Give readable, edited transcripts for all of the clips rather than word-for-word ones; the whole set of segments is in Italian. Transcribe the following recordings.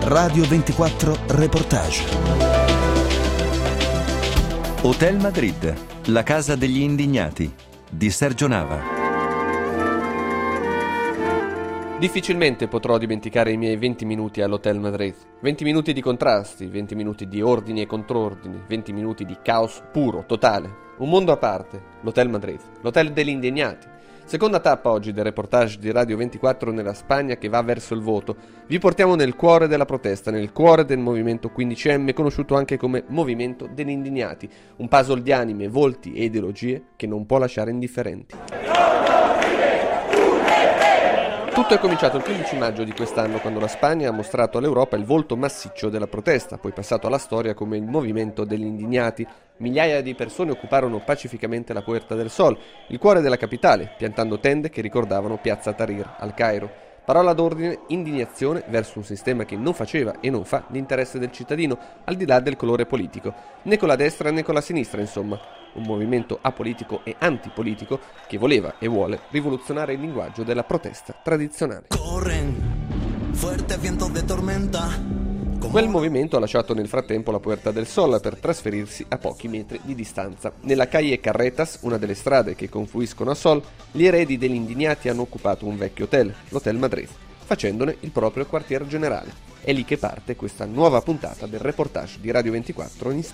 Radio 24 Reportage. Hotel Madrid, la casa degli indignati, di Sergio Nava. Difficilmente potrò dimenticare i miei 20 minuti all'Hotel Madrid. 20 minuti di contrasti, 20 minuti di ordini e contrordini, 20 minuti di caos puro, totale. Un mondo a parte, l'Hotel Madrid, l'hotel degli indignati. Seconda tappa oggi del reportage di Radio 24 nella Spagna che va verso il voto. Vi portiamo nel cuore della protesta, nel cuore del movimento 15M, conosciuto anche come Movimento degli Indignati. Un puzzle di anime, volti e ideologie che non può lasciare indifferenti. Tutto è cominciato il 15 maggio di quest'anno, quando la Spagna ha mostrato all'Europa il volto massiccio della protesta, poi passato alla storia come il Movimento degli Indignati. Migliaia di persone occuparono pacificamente la Puerta del Sol, il cuore della capitale, piantando tende che ricordavano Piazza Tahrir al Cairo. Parola d'ordine, indignazione verso un sistema che non faceva e non fa l'interesse del cittadino, al di là del colore politico, né con la destra né con la sinistra, insomma. Un movimento apolitico e antipolitico che voleva e vuole rivoluzionare il linguaggio della protesta tradizionale. Quel movimento ha lasciato nel frattempo la Puerta del Sol per trasferirsi a pochi metri di distanza. Nella Calle Carretas, una delle strade che confluiscono a Sol, gli eredi degli indignati hanno occupato un vecchio hotel, l'Hotel Madrid, facendone il proprio quartier generale. È lì che parte questa nuova puntata del reportage di Radio 24 in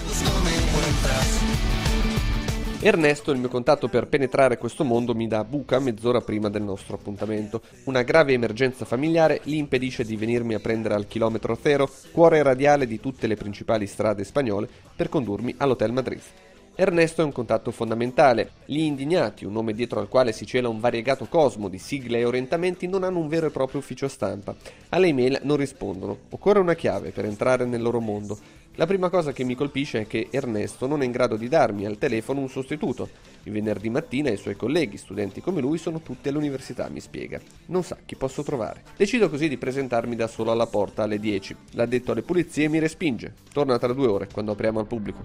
Spagna. Ernesto, il mio contatto per penetrare questo mondo, mi dà buca mezz'ora prima del nostro appuntamento. Una grave emergenza familiare gli impedisce di venirmi a prendere al chilometro zero, cuore radiale di tutte le principali strade spagnole, per condurmi all'Hotel Madrid. Ernesto è un contatto fondamentale. Gli indignati, un nome dietro al quale si cela un variegato cosmo di sigle e orientamenti, non hanno un vero e proprio ufficio stampa. Alle email non rispondono. Occorre una chiave per entrare nel loro mondo. La prima cosa che mi colpisce è che Ernesto non è in grado di darmi al telefono un sostituto. Il venerdì mattina i suoi colleghi, studenti come lui, sono tutti all'università, mi spiega. Non sa chi posso trovare. Decido così di presentarmi da solo alla porta alle 10. L'addetto alle pulizie mi respinge. Torna tra 2 ore, quando apriamo al pubblico.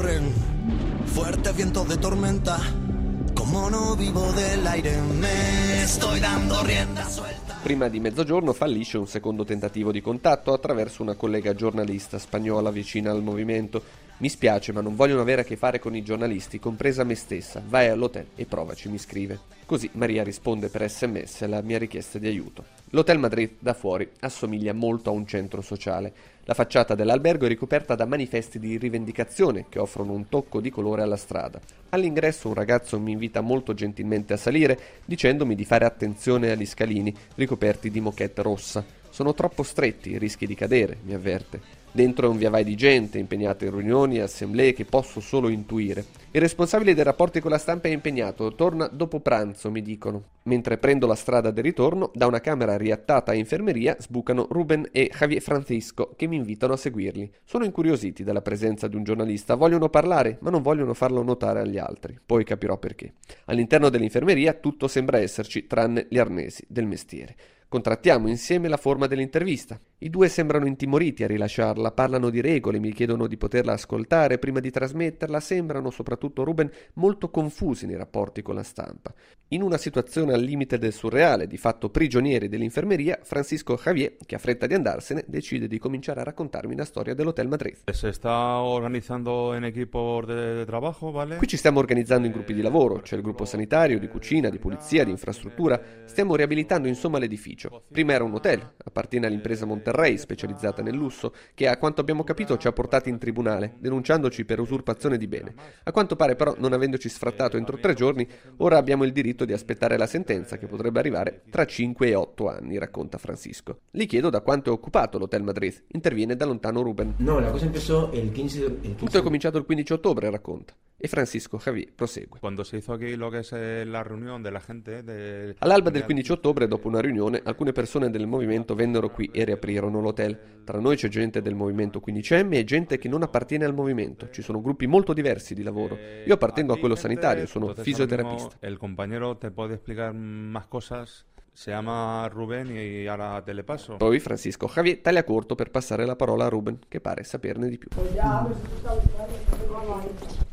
Fuerte viento de tormenta, como no vivo del aire, me estoy dando rienda suelta. Prima di mezzogiorno fallisce un secondo tentativo di contatto attraverso una collega giornalista spagnola vicina al movimento. Mi spiace, ma non vogliono avere a che fare con i giornalisti, compresa me stessa. Vai all'hotel e provaci, mi scrive. Così Maria risponde per SMS alla mia richiesta di aiuto. L'Hotel Madrid da fuori assomiglia molto a un centro sociale. La facciata dell'albergo è ricoperta da manifesti di rivendicazione che offrono un tocco di colore alla strada. All'ingresso un ragazzo mi invita molto gentilmente a salire, dicendomi di fare attenzione agli scalini ricoperti di moquette rossa. Sono troppo stretti, rischi di cadere, mi avverte. Dentro è un via vai di gente, impegnata in riunioni e assemblee che posso solo intuire. Il responsabile dei rapporti con la stampa è impegnato, torna dopo pranzo, mi dicono. Mentre prendo la strada del ritorno, da una camera riattata a infermeria sbucano Ruben e Javier Francisco, che mi invitano a seguirli. Sono incuriositi dalla presenza di un giornalista, vogliono parlare, ma non vogliono farlo notare agli altri. Poi capirò perché. All'interno dell'infermeria tutto sembra esserci, tranne gli arnesi del mestiere. Contrattiamo insieme la forma dell'intervista. I due sembrano intimoriti a rilasciarla, parlano di regole, mi chiedono di poterla ascoltare prima di trasmetterla, sembrano, soprattutto Ruben, molto confusi nei rapporti con la stampa. In una situazione al limite del surreale, di fatto prigionieri dell'infermeria, Francisco Javier, che ha fretta di andarsene, decide di cominciare a raccontarmi la storia dell'Hotel Madrid. Se sta organizzando in equipos de trabajo, vale? Qui ci stiamo organizzando in gruppi di lavoro, c'è il gruppo sanitario, di cucina, di pulizia, di infrastruttura, stiamo riabilitando insomma l'edificio. Prima era un hotel, appartiene all'impresa Monterrey, specializzata nel lusso, che a quanto abbiamo capito ci ha portati in tribunale, denunciandoci per usurpazione di bene. A quanto pare però, non avendoci sfrattato entro 3 giorni, ora abbiamo il diritto di aspettare la sentenza, che potrebbe arrivare tra 5 e 8 anni, racconta Francisco. Gli chiedo da quanto è occupato l'Hotel Madrid. Interviene da lontano Ruben. No, la cosa empezó el 15. Tutto è cominciato il 15 ottobre, racconta. E Francisco Javier prosegue. Quando si hizo aquí lo que es la reunión de la gente All'alba del 15 ottobre, dopo una riunione, alcune persone del movimento vennero qui e riaprirono l'hotel. Tra noi c'è gente del movimento 15M e gente che non appartiene al movimento. Ci sono gruppi molto diversi di lavoro. Io appartengo a quello sanitario, sono fisioterapista. Il compañero te può spiegare más cosas. Si chiama Ruben e ora te le passo. Poi Francisco Javier taglia corto per passare la parola a Ruben, che pare saperne di più.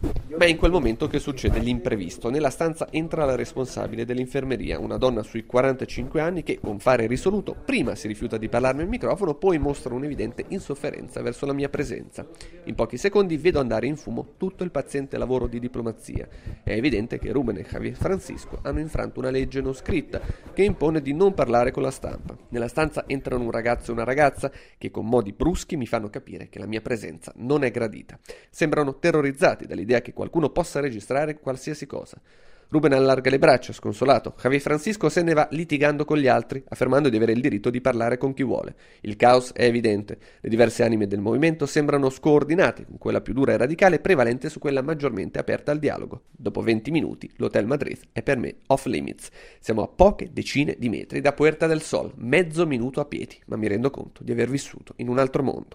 Ma è in quel momento che succede l'imprevisto. Nella stanza entra la responsabile dell'infermeria, una donna sui 45 anni che, con fare risoluto, prima si rifiuta di parlarmi al microfono, poi mostra un'evidente insofferenza verso la mia presenza. In pochi secondi vedo andare in fumo tutto il paziente lavoro di diplomazia. È evidente che Ruben e Javier Francisco hanno infranto una legge non scritta che impone di non parlare con la stampa. Nella stanza entrano un ragazzo e una ragazza che con modi bruschi mi fanno capire che la mia presenza non è gradita. Sembrano terrorizzati dall'idea che qualcuno possa registrare qualsiasi cosa. Ruben allarga le braccia, sconsolato. Javier Francisco se ne va litigando con gli altri, affermando di avere il diritto di parlare con chi vuole. Il caos è evidente. Le diverse anime del movimento sembrano scoordinate, con quella più dura e radicale prevalente su quella maggiormente aperta al dialogo. Dopo 20 minuti, l'Hotel Madrid è per me off limits. Siamo a poche decine di metri da Puerta del Sol, mezzo minuto a piedi, ma mi rendo conto di aver vissuto in un altro mondo.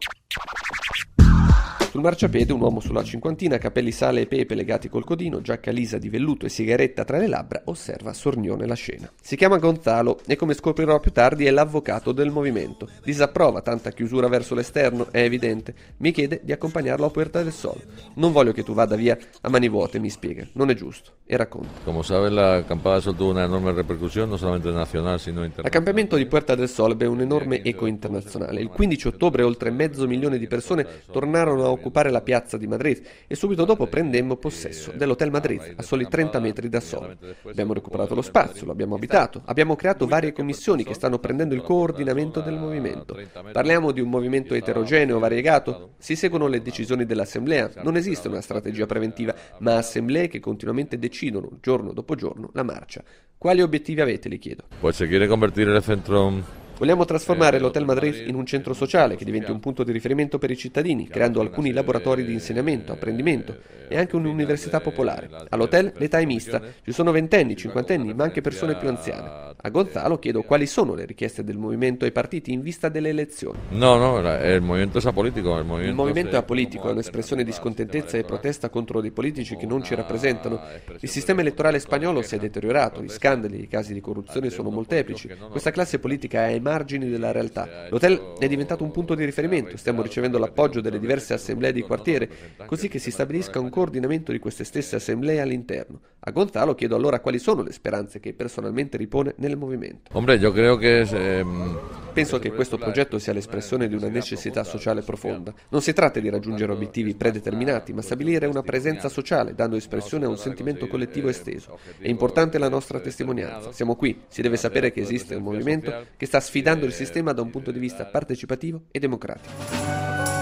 Sul marciapiede un uomo sulla cinquantina, capelli sale e pepe legati col codino, giacca lisa di velluto e sigaretta tra le labbra, osserva sornione la scena. Si chiama Gonzalo e, come scoprirò più tardi, è l'avvocato del movimento. Disapprova tanta chiusura verso l'esterno, è evidente. Mi chiede di accompagnarlo a Puerta del Sol. Non voglio che tu vada via a mani vuote, mi spiega. Non è giusto. E racconta. Como sabes, la acampada del Sol tuvo una enorme repercusión, no solamente nacional, sino internacional. L'accampamento di Puerta del Sol ebbe un enorme eco internazionale. Il 15 ottobre oltre 500.000 di persone tornarono a occupare la piazza di Madrid e subito dopo prendemmo possesso dell'Hotel Madrid a soli 30 metri da Sol. Abbiamo recuperato lo spazio, lo abbiamo abitato, abbiamo creato varie commissioni che stanno prendendo il coordinamento del movimento. Parliamo di un movimento eterogeneo, variegato? Si seguono le decisioni dell'assemblea, non esiste una strategia preventiva, ma assemblee che continuamente decidono, giorno dopo giorno, la marcia. Quali obiettivi avete, li chiedo? Pues se quiere convertir el centro. Vogliamo trasformare l'Hotel Madrid in un centro sociale che diventi un punto di riferimento per i cittadini, creando alcuni laboratori di insegnamento, apprendimento e anche un'università popolare. All'hotel l'età è mista, ci sono ventenni, cinquantenni, ma anche persone più anziane. A Gonzalo chiedo quali sono le richieste del movimento ai partiti in vista delle elezioni. No, il movimento è apolitico. Il movimento è apolitico, è un'espressione di scontentezza e protesta contro dei politici che non ci rappresentano. Il sistema elettorale spagnolo si è deteriorato, gli scandali e i casi di corruzione sono molteplici. Questa classe politica è ai margini della realtà. L'hotel è diventato un punto di riferimento, stiamo ricevendo l'appoggio delle diverse assemblee di quartiere, così che si stabilisca un coordinamento di queste stesse assemblee all'interno. A Gonzalo chiedo allora quali sono le speranze che personalmente ripone nel movimento. Hombre, yo creo que Penso che questo progetto sia l'espressione di una necessità sociale profonda. Non si tratta di raggiungere obiettivi predeterminati, ma stabilire una presenza sociale, dando espressione a un sentimento collettivo esteso. È importante la nostra testimonianza. Siamo qui, si deve sapere che esiste un movimento che sta sfidando il sistema da un punto di vista partecipativo e democratico.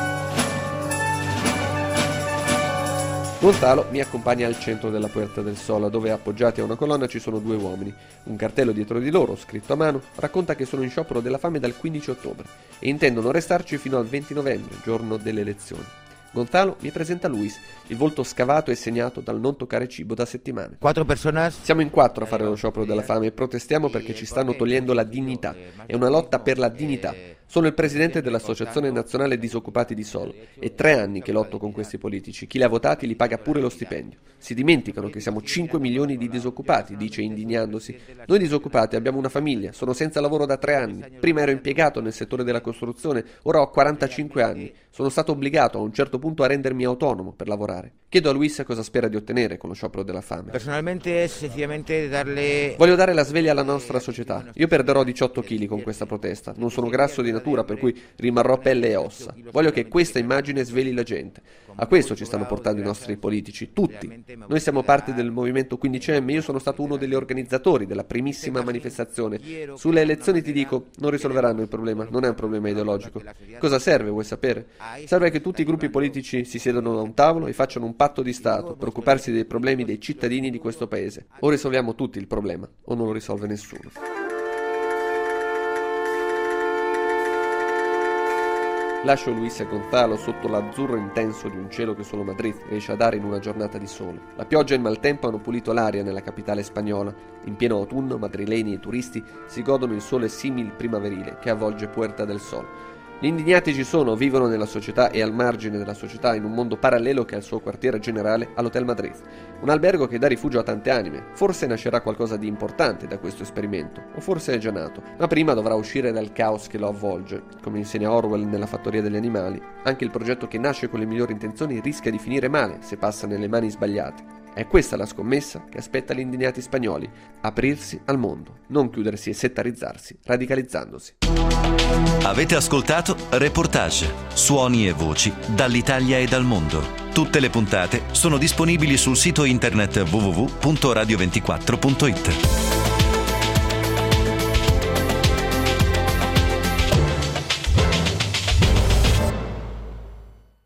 Gonzalo mi accompagna al centro della Puerta del Sol, dove appoggiati a una colonna ci sono due uomini. Un cartello dietro di loro, scritto a mano, racconta che sono in sciopero della fame dal 15 ottobre e intendono restarci fino al 20 novembre, giorno delle elezioni. Gonzalo mi presenta Luis, il volto scavato e segnato dal non toccare cibo da settimane. Siamo in 4 a fare lo sciopero della fame e protestiamo perché ci stanno togliendo la dignità. È una lotta per la dignità. Sono il presidente dell'Associazione Nazionale Disoccupati di Sol. È 3 anni che lotto con questi politici. Chi li ha votati li paga pure lo stipendio. Si dimenticano che siamo 5 milioni di disoccupati, dice indignandosi. Noi disoccupati abbiamo una famiglia, sono senza lavoro da 3 anni. Prima ero impiegato nel settore della costruzione, ora ho 45 anni. Sono stato obbligato a un certo punto a rendermi autonomo per lavorare. Chiedo a Luis cosa spera di ottenere con lo sciopero della fame. Personalmente es sencillamente darle... Voglio dare la sveglia alla nostra società. Io perderò 18 kg con questa protesta. Non sono grasso di natura, per cui rimarrò pelle e ossa. Voglio che questa immagine svegli la gente. A questo ci stanno portando i nostri politici, tutti. Noi siamo parte del movimento 15M, io sono stato uno degli organizzatori della primissima manifestazione. Sulle elezioni ti dico, non risolveranno il problema, non è un problema ideologico. Cosa serve, vuoi sapere? Serve che tutti i gruppi politici si siedano a un tavolo e facciano un patto di Stato per occuparsi dei problemi dei cittadini di questo paese. O risolviamo tutti il problema, o non lo risolve nessuno. Lascio Luis e Gonzalo sotto l'azzurro intenso di un cielo che solo Madrid riesce a dare in una giornata di sole. La pioggia e il maltempo hanno pulito l'aria nella capitale spagnola. In pieno autunno, madrileni e turisti si godono il sole simil primaverile che avvolge Puerta del Sol. Gli indignati ci sono, vivono nella società e al margine della società, in un mondo parallelo che ha il suo quartiere generale all'Hotel Madrid. Un albergo che dà rifugio a tante anime. Forse nascerà qualcosa di importante da questo esperimento, o forse è già nato, ma prima dovrà uscire dal caos che lo avvolge. Come insegna Orwell nella Fattoria degli animali, anche il progetto che nasce con le migliori intenzioni rischia di finire male se passa nelle mani sbagliate. È questa la scommessa che aspetta gli indignati spagnoli: aprirsi al mondo, non chiudersi e settarizzarsi, radicalizzandosi. Avete ascoltato Reportage, suoni e voci dall'Italia e dal mondo. Tutte le puntate sono disponibili sul sito internet www.radio24.it.